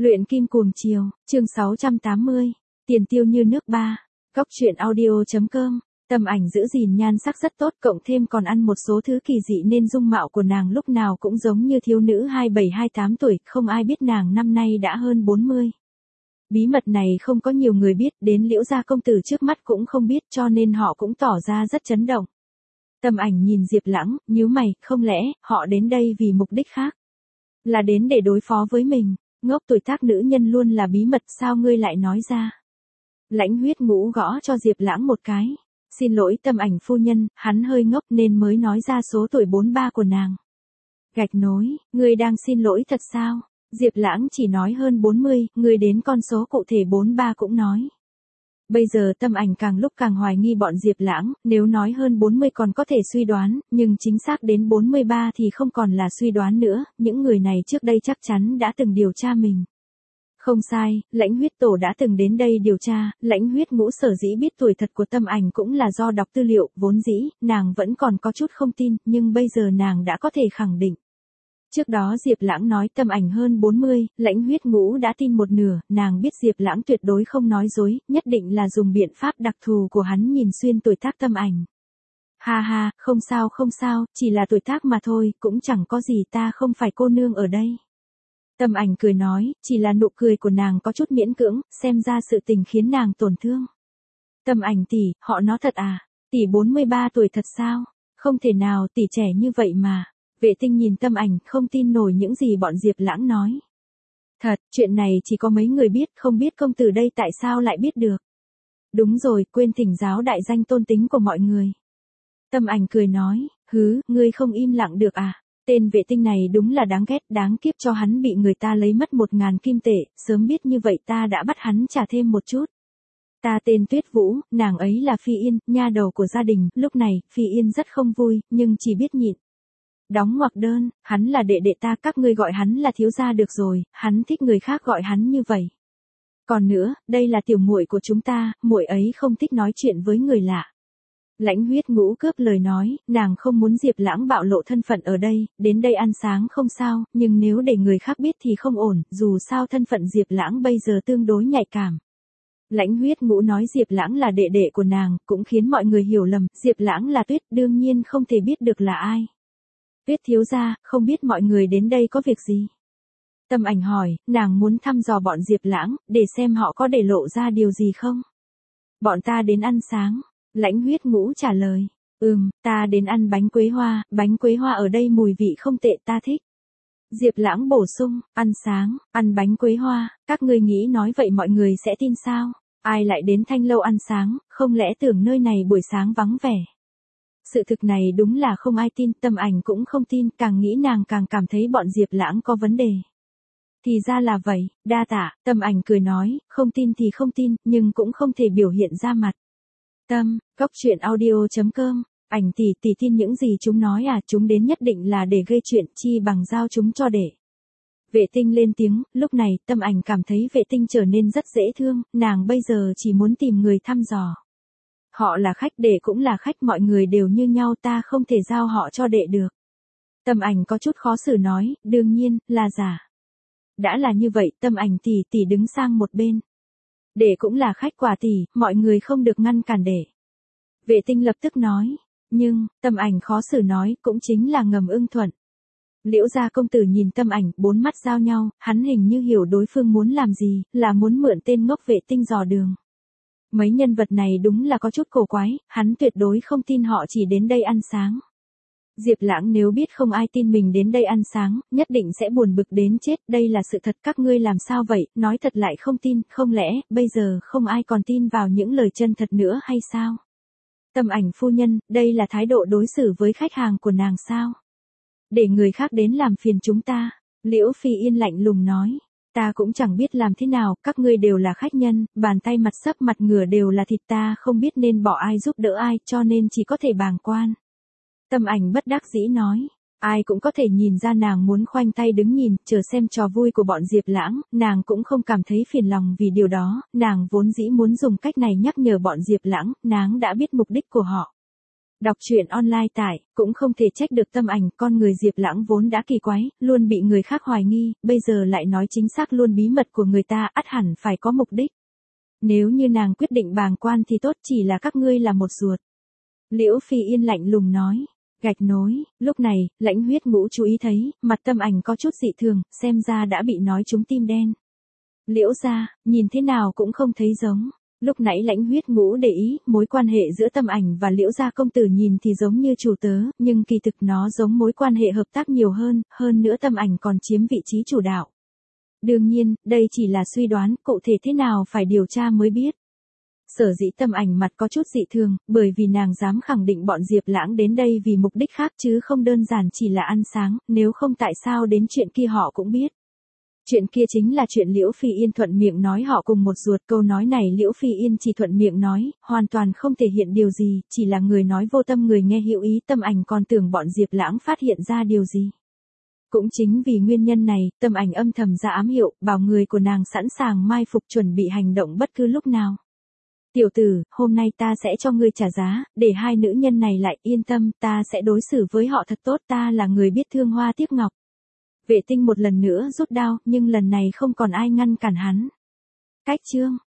Luyện kim cuồng chiều, chương 680, tiền tiêu như nước ba. Góc truyện audio.com, Tâm Ảnh giữ gìn nhan sắc rất tốt, cộng thêm còn ăn một số thứ kỳ dị nên dung mạo của nàng lúc nào cũng giống như thiếu nữ 27-28 tuổi, không ai biết nàng năm nay đã hơn 40. Bí mật này không có nhiều người biết, đến Liễu gia công tử trước mắt cũng không biết, cho nên họ cũng tỏ ra rất chấn động. Tâm Ảnh nhìn Diệp Lãng, nhíu mày, không lẽ họ đến đây vì mục đích khác? Là đến để đối phó với mình? Ngốc, tuổi tác nữ nhân luôn là bí mật, sao ngươi lại nói ra? Lãnh Huyết Ngũ gõ cho Diệp Lãng một cái. Xin lỗi Tâm Ảnh phu nhân, hắn hơi ngốc nên mới nói ra số tuổi 43 của nàng. Gạch nối, ngươi đang xin lỗi thật sao? Diệp Lãng chỉ nói hơn 40, ngươi đến con số cụ thể 43 cũng nói. Bây giờ Tâm Ảnh càng lúc càng hoài nghi bọn Diệp Lãng, nếu nói hơn 40 còn có thể suy đoán, nhưng chính xác đến 43 thì không còn là suy đoán nữa, những người này trước đây chắc chắn đã từng điều tra mình. Không sai, Lãnh Huyết Tổ đã từng đến đây điều tra, Lãnh Huyết Ngũ sở dĩ biết tuổi thật của Tâm Ảnh cũng là do đọc tư liệu, vốn dĩ, nàng vẫn còn có chút không tin, nhưng bây giờ nàng đã có thể khẳng định. Trước đó Diệp Lãng nói Tâm Ảnh hơn 40, Lãnh Huyết Ngũ đã tin một nửa, nàng biết Diệp Lãng tuyệt đối không nói dối, nhất định là dùng biện pháp đặc thù của hắn nhìn xuyên tuổi tác Tâm Ảnh. Ha ha, không sao, chỉ là tuổi tác mà thôi, cũng chẳng có gì, ta không phải cô nương ở đây. Tâm Ảnh cười nói, chỉ là nụ cười của nàng có chút miễn cưỡng, xem ra sự tình khiến nàng tổn thương. Tâm Ảnh tỷ, họ nói thật à? Tỷ 43 tuổi thật sao? Không thể nào, tỷ trẻ như vậy mà. Vệ Tinh nhìn Tâm Ảnh, không tin nổi những gì bọn Diệp Lãng nói. Thật, chuyện này chỉ có mấy người biết, không biết công tử đây tại sao lại biết được. Đúng rồi, quên thỉnh giáo đại danh tôn tính của mọi người. Tâm Ảnh cười nói, ngươi không im lặng được à? Tên Vệ Tinh này đúng là đáng ghét, đáng kiếp, cho hắn bị người ta lấy mất 1000 kim tệ, sớm biết như vậy ta đã bắt hắn trả thêm một chút. Ta tên Tuyết Vũ, nàng ấy là Phi Yên, nha đầu của gia đình, lúc này, Phi Yên rất không vui, nhưng chỉ biết nhịn. Đóng ngoặc đơn, hắn là đệ đệ ta, các ngươi gọi hắn là thiếu gia được rồi, hắn thích người khác gọi hắn như vậy. Còn nữa, đây là tiểu muội của chúng ta, muội ấy không thích nói chuyện với người lạ. Lãnh Huyết Ngũ cướp lời nói, nàng không muốn Diệp Lãng bạo lộ thân phận ở đây, đến đây ăn sáng không sao, nhưng nếu để người khác biết thì không ổn, dù sao thân phận Diệp Lãng bây giờ tương đối nhạy cảm. Lãnh Huyết Ngũ nói Diệp Lãng là đệ đệ của nàng, cũng khiến mọi người hiểu lầm, Diệp Lãng là Tuyết, đương nhiên không thể biết được là ai. Tuyết thiếu gia, không biết mọi người đến đây có việc gì? Tâm Ảnh hỏi, nàng muốn thăm dò bọn Diệp Lãng, để xem họ có để lộ ra điều gì không? Bọn ta đến ăn sáng. Lãnh Huyết Ngũ trả lời, ta đến ăn bánh quế hoa ở đây mùi vị không tệ, ta thích. Diệp Lãng bổ sung, ăn sáng, ăn bánh quế hoa, các ngươi nghĩ nói vậy mọi người sẽ tin sao? Ai lại đến Thanh Lâu ăn sáng, không lẽ tưởng nơi này buổi sáng vắng vẻ? Sự thực này đúng là không ai tin, Tâm Ảnh cũng không tin, càng nghĩ nàng càng cảm thấy bọn Diệp Lãng có vấn đề. Thì ra là vậy, đa tạ, Tâm Ảnh cười nói, không tin thì không tin, nhưng cũng không thể biểu hiện ra mặt. Góc truyện audio.com, Ảnh tỷ tin những gì chúng nói à, chúng đến nhất định là để gây chuyện, chi bằng giao chúng cho đệ. Vệ Tinh lên tiếng, lúc này Tâm Ảnh cảm thấy Vệ Tinh trở nên rất dễ thương, nàng bây giờ chỉ muốn tìm người thăm dò. Họ là khách, đệ cũng là khách, mọi người đều như nhau, ta không thể giao họ cho đệ được. Tâm Ảnh có chút khó xử nói, đương nhiên, là giả. Đã là như vậy, Tâm Ảnh tỷ đứng sang một bên. Đệ cũng là khách quả tỷ, mọi người không được ngăn cản đệ. Vệ Tinh lập tức nói, nhưng, Tâm Ảnh khó xử nói, cũng chính là ngầm ưng thuận. Liễu gia công tử nhìn Tâm Ảnh, bốn mắt giao nhau, hắn hình như hiểu đối phương muốn làm gì, là muốn mượn tên ngốc Vệ Tinh dò đường. Mấy nhân vật này đúng là có chút cổ quái, hắn tuyệt đối không tin họ chỉ đến đây ăn sáng. Diệp Lãng nếu biết không ai tin mình đến đây ăn sáng, nhất định sẽ buồn bực đến chết, đây là sự thật, các ngươi làm sao vậy, nói thật lại không tin, không lẽ, bây giờ không ai còn tin vào những lời chân thật nữa hay sao? Tâm Ảnh phu nhân, đây là thái độ đối xử với khách hàng của nàng sao? Để người khác đến làm phiền chúng ta, Liễu Phi Yên lạnh lùng nói. Ta cũng chẳng biết làm thế nào, các ngươi đều là khách nhân, bàn tay mặt sấp mặt ngửa đều là thịt, ta không biết nên bỏ ai giúp đỡ ai, cho nên chỉ có thể bàng quan. Tâm Ảnh bất đắc dĩ nói, ai cũng có thể nhìn ra nàng muốn khoanh tay đứng nhìn, chờ xem trò vui của bọn Diệp Lãng, nàng cũng không cảm thấy phiền lòng vì điều đó, nàng vốn dĩ muốn dùng cách này nhắc nhở bọn Diệp Lãng, nàng đã biết mục đích của họ. Đọc truyện online tại, cũng không thể trách được Tâm Ảnh, con người Diệp Lãng vốn đã kỳ quái, luôn bị người khác hoài nghi, bây giờ lại nói chính xác luôn bí mật của người ta, ắt hẳn phải có mục đích. Nếu như nàng quyết định bàng quan thì tốt, chỉ là các ngươi là một ruột. Liễu Phi Yên lạnh lùng nói. Gạch nối, lúc này, Lãnh Huyết Ngũ chú ý thấy, mặt Tâm Ảnh có chút dị thường, xem ra đã bị nói trúng tim đen. Liễu gia, nhìn thế nào cũng không thấy giống. Lúc nãy Lãnh Huyết Ngũ để ý, mối quan hệ giữa Tâm Ảnh và Liễu gia công tử nhìn thì giống như chủ tớ, nhưng kỳ thực nó giống mối quan hệ hợp tác nhiều hơn nữa Tâm Ảnh còn chiếm vị trí chủ đạo. Đương nhiên, đây chỉ là suy đoán, cụ thể thế nào phải điều tra mới biết. Sở dĩ Tâm Ảnh mặt có chút dị thường, bởi vì nàng dám khẳng định bọn Diệp Lãng đến đây vì mục đích khác chứ không đơn giản chỉ là ăn sáng, nếu không tại sao đến chuyện kia họ cũng biết. Chuyện kia chính là chuyện Liễu Phi Yên thuận miệng nói họ cùng một ruột, câu nói này Liễu Phi Yên chỉ thuận miệng nói, hoàn toàn không thể hiện điều gì, chỉ là người nói vô tâm người nghe hữu ý. Tâm Ảnh còn tưởng bọn Diệp Lãng phát hiện ra điều gì. Cũng chính vì nguyên nhân này, Tâm Ảnh âm thầm ra ám hiệu, bảo người của nàng sẵn sàng mai phục chuẩn bị hành động bất cứ lúc nào. Tiểu tử, hôm nay ta sẽ cho ngươi trả giá, để hai nữ nhân này lại yên tâm, ta sẽ đối xử với họ thật tốt, ta là người biết thương hoa tiếc ngọc. Vệ Tinh một lần nữa rút đao, nhưng lần này không còn ai ngăn cản hắn. Cách chương